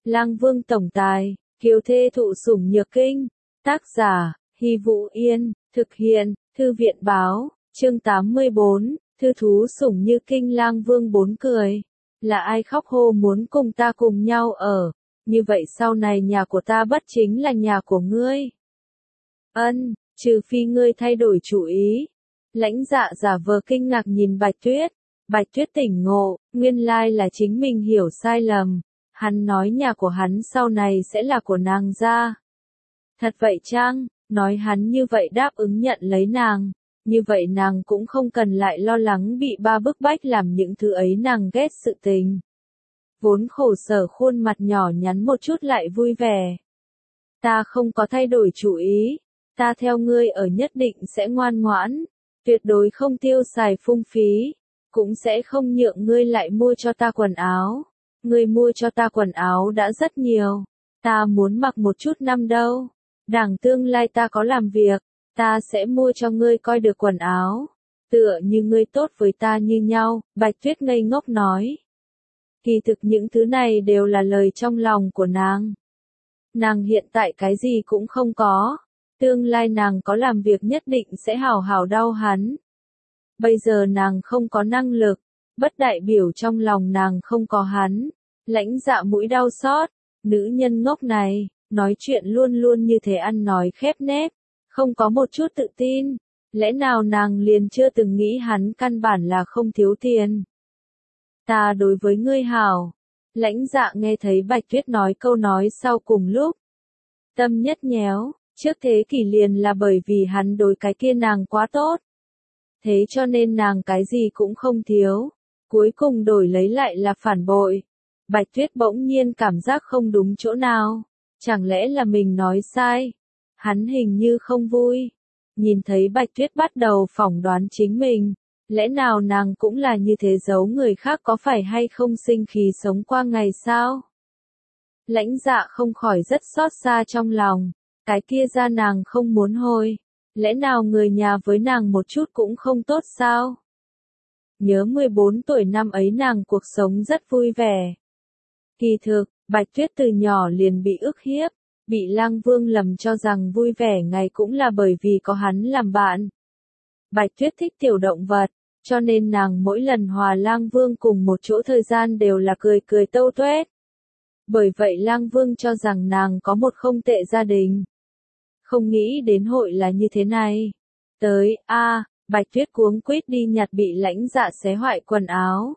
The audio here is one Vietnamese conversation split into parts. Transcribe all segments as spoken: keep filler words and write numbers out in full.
Lang Vương tổng tài, kiều thê thụ sủng nhược kinh. Tác giả, Hy Vũ Yên, thực hiện, Thư viện báo, chương tám mươi bốn, thư thú sủng như kinh. Lang Vương bốn cười. Là ai khóc hô muốn cùng ta cùng nhau ở, như vậy sau này nhà của ta bất chính là nhà của ngươi. Ân, trừ phi ngươi thay đổi chủ ý. Lãnh Dạ giả vờ kinh ngạc nhìn Bạch Tuyết. Bạch Tuyết tỉnh ngộ, nguyên lai là chính mình hiểu sai lầm. Hắn nói nhà của hắn sau này sẽ là của nàng gia. Thật vậy chăng? Nói hắn như vậy đáp ứng nhận lấy nàng. Như vậy nàng cũng không cần lại lo lắng bị ba bức bách làm những thứ ấy nàng ghét sự tình. Vốn khổ sở khuôn mặt nhỏ nhắn một chút lại vui vẻ. Ta không có thay đổi chủ ý. Ta theo ngươi ở nhất định sẽ ngoan ngoãn. Tuyệt đối không tiêu xài phung phí. Cũng sẽ không nhượng ngươi lại mua cho ta quần áo. Ngươi mua cho ta quần áo đã rất nhiều. Ta muốn mặc một chút năm đâu. Đảng tương lai ta có làm việc. Ta sẽ mua cho ngươi coi được quần áo. Tựa như ngươi tốt với ta như nhau, Bạch Tuyết ngây ngốc nói. Kỳ thực những thứ này đều là lời trong lòng của nàng. Nàng hiện tại cái gì cũng không có. Tương lai nàng có làm việc nhất định sẽ hào hào đau hắn. Bây giờ nàng không có năng lực, bất đại biểu trong lòng nàng không có hắn. Lãnh Dạ mũi đau xót, nữ nhân ngốc này, nói chuyện luôn luôn như thế ăn nói khép nép, không có một chút tự tin. Lẽ nào nàng liền chưa từng nghĩ hắn căn bản là không thiếu tiền. Ta đối với ngươi hảo. Lãnh Dạ nghe thấy Bạch Tuyết nói câu nói sau cùng lúc. Tâm nhất nhéo, trước thế kỷ liền là bởi vì hắn đối cái kia nàng quá tốt. Thế cho nên nàng cái gì cũng không thiếu. Cuối cùng đổi lấy lại là phản bội. Bạch Tuyết bỗng nhiên cảm giác không đúng chỗ nào. Chẳng lẽ là mình nói sai? Hắn hình như không vui. Nhìn thấy Bạch Tuyết bắt đầu phỏng đoán chính mình. Lẽ nào nàng cũng là như thế giấu người khác có phải hay không sinh khí sống qua ngày sao? Lãnh Dạ không khỏi rất xót xa trong lòng. Cái kia ra nàng không muốn hồi. Lẽ nào người nhà với nàng một chút cũng không tốt sao? Nhớ mười bốn tuổi năm ấy nàng cuộc sống rất vui vẻ. Kỳ thực, Bạch Tuyết từ nhỏ liền bị ức hiếp, bị Lang Vương lầm cho rằng vui vẻ ngày cũng là bởi vì có hắn làm bạn. Bạch Tuyết thích tiểu động vật, cho nên nàng mỗi lần hòa Lang Vương cùng một chỗ thời gian đều là cười cười tâu tuét. Bởi vậy Lang Vương cho rằng nàng có một không tệ gia đình. Không nghĩ đến hội là như thế này. Tới, a à, Bạch Tuyết cuống quýt đi nhặt bị Lãnh Dạ xé hoại quần áo.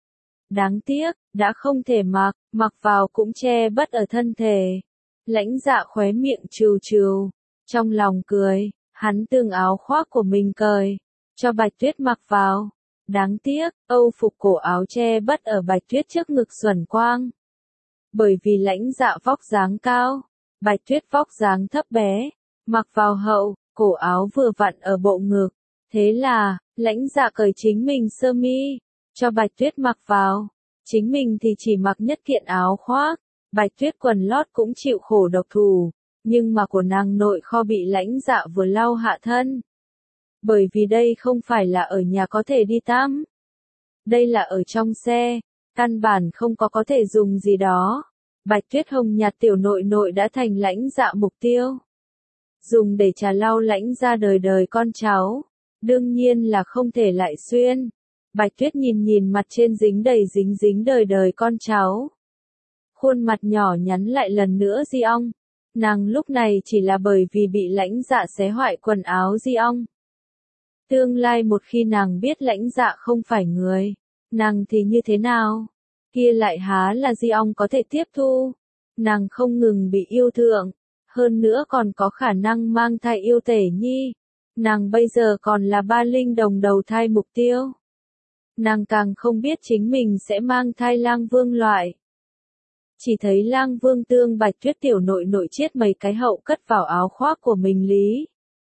Đáng tiếc, đã không thể mặc, mặc vào cũng che bất ở thân thể. Lãnh Dạ khóe miệng trừ trừ, trong lòng cười, hắn từng áo khoác của mình cởi, cho Bạch Tuyết mặc vào. Đáng tiếc, âu phục cổ áo che bất ở Bạch Tuyết trước ngực xuẩn quang. Bởi vì Lãnh Dạ vóc dáng cao, Bạch Tuyết vóc dáng thấp bé, mặc vào hậu, cổ áo vừa vặn ở bộ ngực. Thế là, Lãnh Dạ cởi chính mình sơ mi, cho Bạch Tuyết mặc vào. Chính mình thì chỉ mặc nhất kiện áo khoác. Bạch Tuyết quần lót cũng chịu khổ độc thủ, nhưng mà của nàng nội kho bị Lãnh Dạ vừa lau hạ thân. Bởi vì đây không phải là ở nhà có thể đi tắm. Đây là ở trong xe, căn bản không có có thể dùng gì đó. Bạch Tuyết hồng nhạt tiểu nội nội đã thành Lãnh Dạ mục tiêu. Dùng để trà lau Lãnh ra đời đời con cháu. Đương nhiên là không thể lại xuyên. Bạch Tuyết nhìn nhìn mặt trên dính đầy dính dính đời đời con cháu. Khuôn mặt nhỏ nhắn lại lần nữa di ong. Nàng lúc này chỉ là bởi vì bị Lãnh Dạ xé hoại quần áo di ong. Tương lai một khi nàng biết Lãnh Dạ không phải người, nàng thì như thế nào? Kia lại há là di ong có thể tiếp thu. Nàng không ngừng bị yêu thượng, hơn nữa còn có khả năng mang thai yêu tể nhi. Nàng bây giờ còn là ba linh đồng đầu thai mục tiêu. Nàng càng không biết chính mình sẽ mang thai Lang Vương loại. Chỉ thấy Lang Vương tương Bạch Tuyết tiểu nội nội chiết mấy cái hậu cất vào áo khoác của mình lý.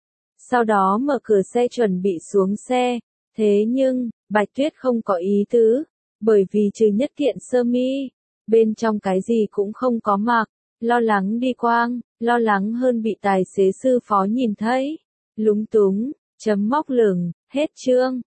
Sau đó mở cửa xe chuẩn bị xuống xe. Thế nhưng, Bạch Tuyết không có ý tứ. Bởi vì trừ nhất kiện sơ mi, bên trong cái gì cũng không có mặc. Lo lắng đi quang, lo lắng hơn bị tài xế sư phó nhìn thấy. Lúng túng, chấm móc lửng, hết chương.